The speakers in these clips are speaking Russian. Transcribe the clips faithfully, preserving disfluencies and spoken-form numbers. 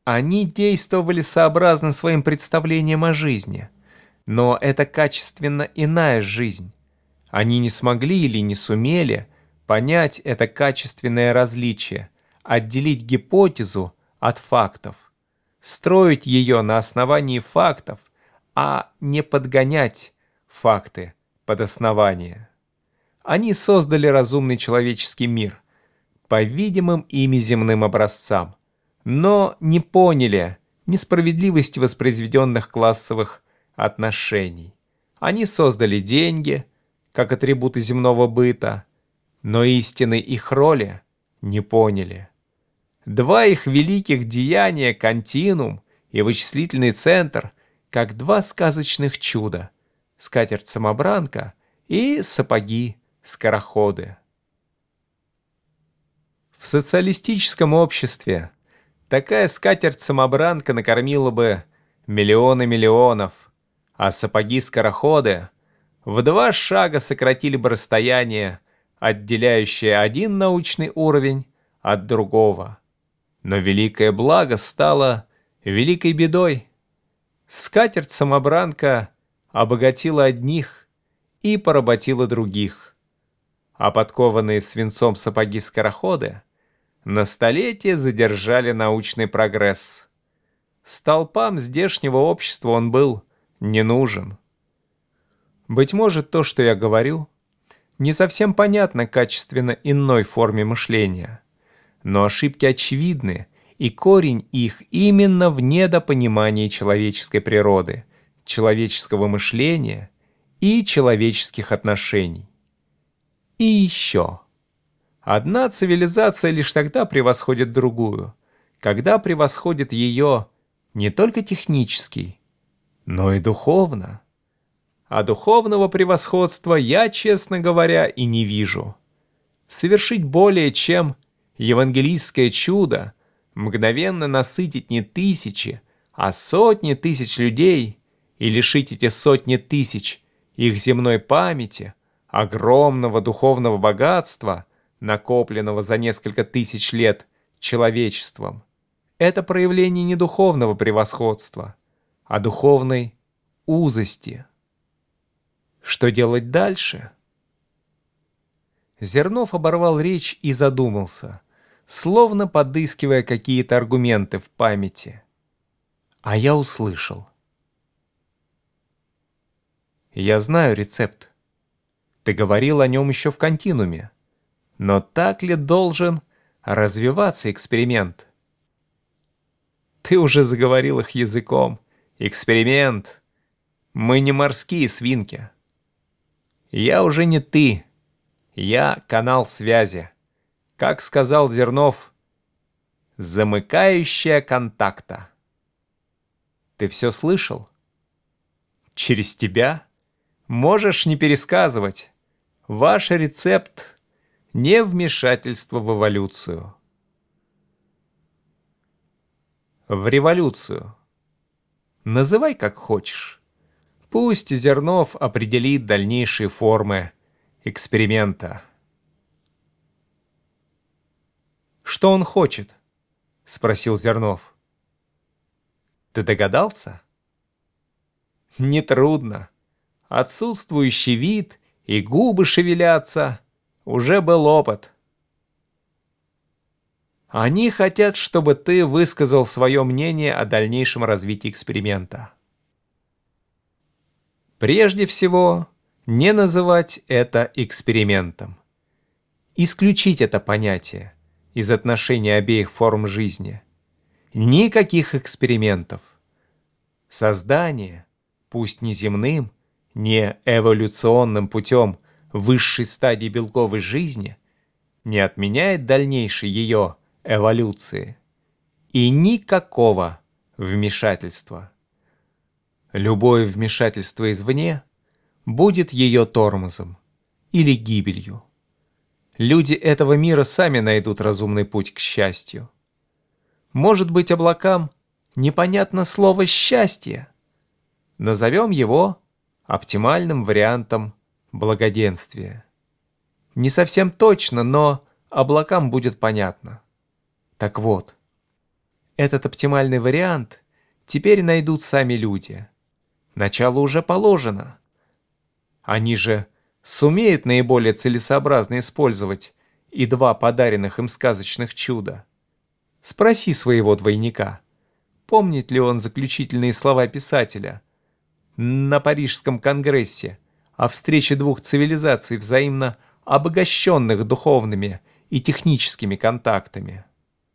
Они действовали сообразно своим представлениям о жизни, но это качественно иная жизнь. Они не смогли или не сумели понять это качественное различие, отделить гипотезу от фактов, строить ее на основании фактов, а не подгонять факты под основание. Они создали разумный человеческий мир по видимым ими земным образцам, но не поняли несправедливости воспроизведенных классовых отношений. Они создали деньги, как атрибуты земного быта, но истины их роли не поняли. Два их великих деяния, континуум и вычислительный центр, как два сказочных чуда — скатерть-самобранка и сапоги-скороходы. В социалистическом обществе такая скатерть-самобранка накормила бы миллионы миллионов, а сапоги-скороходы в два шага сократили бы расстояние, отделяющее один научный уровень от другого. Но великое благо стало великой бедой. Скатерть-самобранка обогатила одних и поработила других, а подкованные свинцом сапоги-скороходы на столетие задержали научный прогресс. Столпам здешнего общества он был не нужен. Быть может, то, что я говорю, не совсем понятно качественно иной форме мышления, но ошибки очевидны, и корень их именно в недопонимании человеческой природы, человеческого мышления и человеческих отношений. И еще. Одна цивилизация лишь тогда превосходит другую, когда превосходит ее не только технически, но и духовно. А духовного превосходства я, честно говоря, и не вижу. Совершить более чем евангелийское чудо, мгновенно насытить не тысячи, а сотни тысяч людей и лишить эти сотни тысяч их земной памяти, огромного духовного богатства, накопленного за несколько тысяч лет человечеством, это проявление не духовного превосходства, а духовной узости. Что делать дальше? Зернов оборвал речь и задумался, словно подыскивая какие-то аргументы в памяти. А я услышал. Я знаю рецепт. Ты говорил о нем еще в континууме. Но так ли должен развиваться эксперимент? Ты уже заговорил их языком. Эксперимент. Мы не морские свинки. Я уже не ты. Я канал связи. Как сказал Зернов, замыкающая контакта. Ты все слышал? Через тебя? Можешь не пересказывать. Ваш рецепт — не вмешательство в эволюцию. В революцию. Называй как хочешь. Пусть Зернов определит дальнейшие формы эксперимента. «Что он хочет?» — спросил Зернов. «Ты догадался?» «Нетрудно. Отсутствующий вид и губы шевелятся. Уже был опыт. Они хотят, чтобы ты высказал свое мнение о дальнейшем развитии эксперимента. Прежде всего, не называть это экспериментом. Исключить это понятие из отношения обеих форм жизни. Никаких экспериментов. Создание, пусть не земным, не эволюционным путем высшей стадии белковой жизни, не отменяет дальнейшей ее эволюции и никакого вмешательства. Любое вмешательство извне будет ее тормозом или гибелью. Люди этого мира сами найдут разумный путь к счастью. Может быть, облакам непонятно слово «счастье». Назовем его оптимальным вариантом благоденствия. Не совсем точно, но облакам будет понятно. Так вот, Этот оптимальный вариант теперь найдут сами люди. Начало уже положено. Они же сумеют наиболее целесообразно использовать и два подаренных им сказочных чуда. Спроси своего двойника, помнит ли он заключительные слова писателя на Парижском конгрессе о встрече двух цивилизаций, взаимно обогащенных духовными и техническими контактами.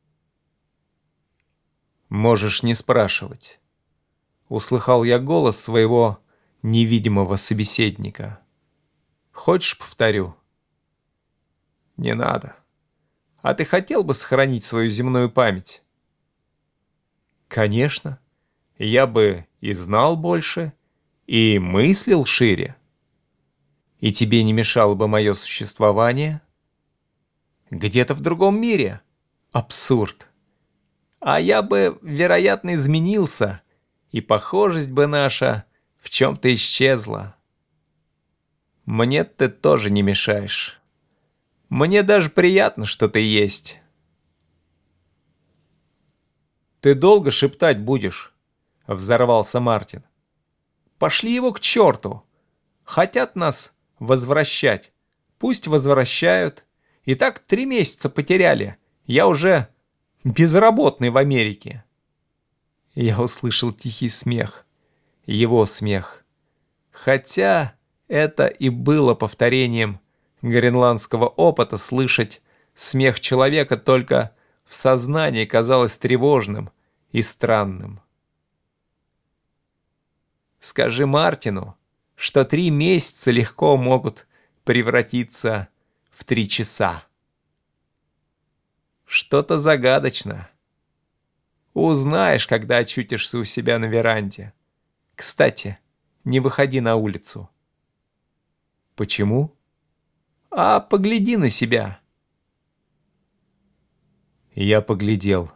«Можешь не спрашивать», — услыхал я голос своего невидимого собеседника. «Хочешь, повторю?» «Не надо. А ты хотел бы сохранить свою земную память?» «Конечно. Я бы и знал больше, и мыслил шире. И тебе не мешало бы мое существование? Где-то в другом мире. Абсурд. А я бы, вероятно, изменился, и похожесть бы наша в чем-то исчезла. Мне ты тоже не мешаешь. Мне даже приятно, что ты есть». «Ты долго шептать будешь?» — взорвался Мартин. «Пошли его к черту! Хотят нас возвращать. Пусть возвращают. И так три месяца потеряли. Я уже безработный в Америке». Я услышал тихий смех. Его смех. Хотя это и было повторением гренландского опыта слышать смех человека, только в сознании казалось тревожным и странным. Скажи Мартину, что три месяца легко могут превратиться в три часа. Что-то загадочно. Узнаешь, когда очутишься у себя на веранде. Кстати, не выходи на улицу. Почему? А погляди на себя. Я поглядел.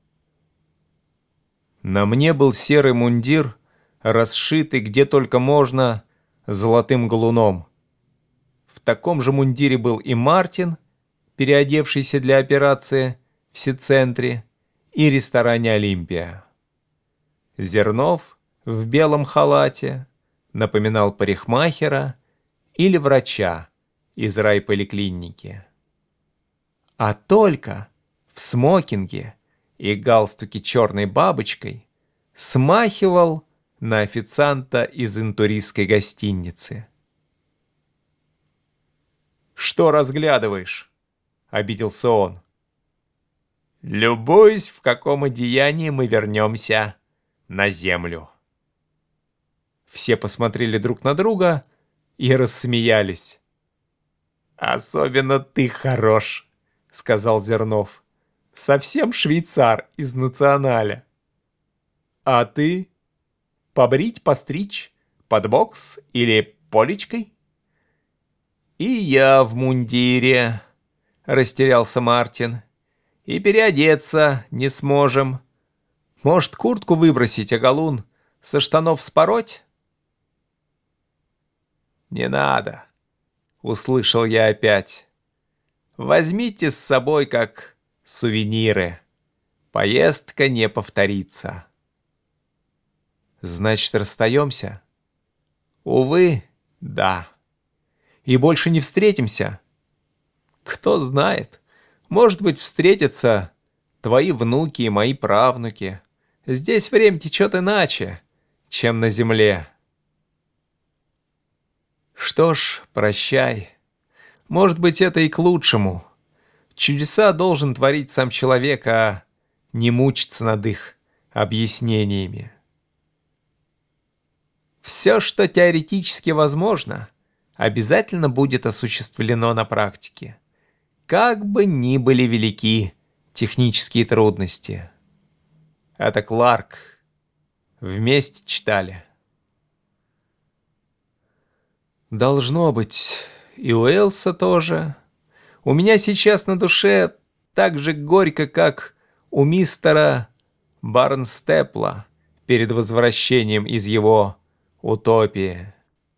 На мне был серый мундир, расшитый где только можно золотым галуном. В таком же мундире был и Мартин, переодевшийся для операции в Си-центре и ресторане «Олимпия». Зернов в белом халате напоминал парикмахера или врача из райполиклиники. А только в смокинге и галстуке черной бабочкой смахивал на официанта из интуристской гостиницы. «Что разглядываешь?» — обиделся он. «Любуюсь, в каком одеянии мы вернемся на землю». Все посмотрели друг на друга и рассмеялись. «Особенно ты хорош», — сказал Зернов. «Совсем швейцар из националя». «А ты? Побрить, постричь, под бокс или полечкой?» «И я в мундире», — растерялся Мартин. «И переодеться не сможем. Может, куртку выбросить, а галун со штанов спороть?» «Не надо», — услышал я опять. «Возьмите с собой как сувениры. Поездка не повторится». «Значит, расстаемся?» «Увы, да». «И больше не встретимся?» «Кто знает. Может быть, встретятся твои внуки и мои правнуки. Здесь время течет иначе, чем на земле». «Что ж, прощай. Может быть, это и к лучшему. Чудеса должен творить сам человек, а не мучиться над их объяснениями. Все, что теоретически возможно, обязательно будет осуществлено на практике, как бы ни были велики технические трудности». Это Кларк. Вместе читали. Должно быть, и у Элса тоже. У меня сейчас на душе так же горько, как у мистера Барнстепла перед возвращением из его утопии.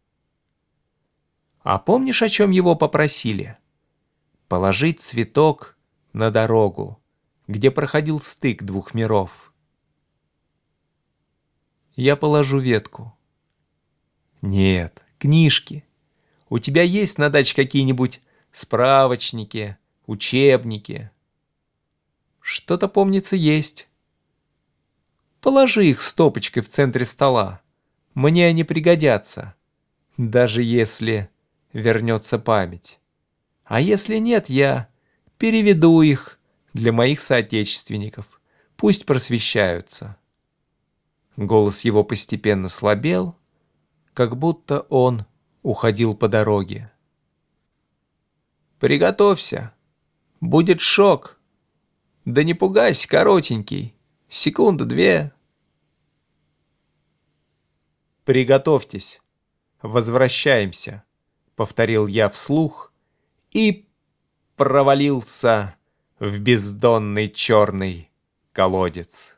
А помнишь, о чем его попросили? Положить цветок на дорогу, где проходил стык двух миров. Я положу ветку. Нет, книжки. У тебя есть на даче какие-нибудь справочники, учебники? Что-то, помнится, есть. Положи их стопочкой в центре стола. Мне они пригодятся, даже если вернется память. А если нет, я переведу их для моих соотечественников. Пусть просвещаются. Голос его постепенно слабел, как будто он уходил по дороге. Приготовься. Будет шок. Да не пугайся, коротенький. Секунда-две. Приготовьтесь. Возвращаемся, повторил я вслух и провалился в бездонный черный колодец.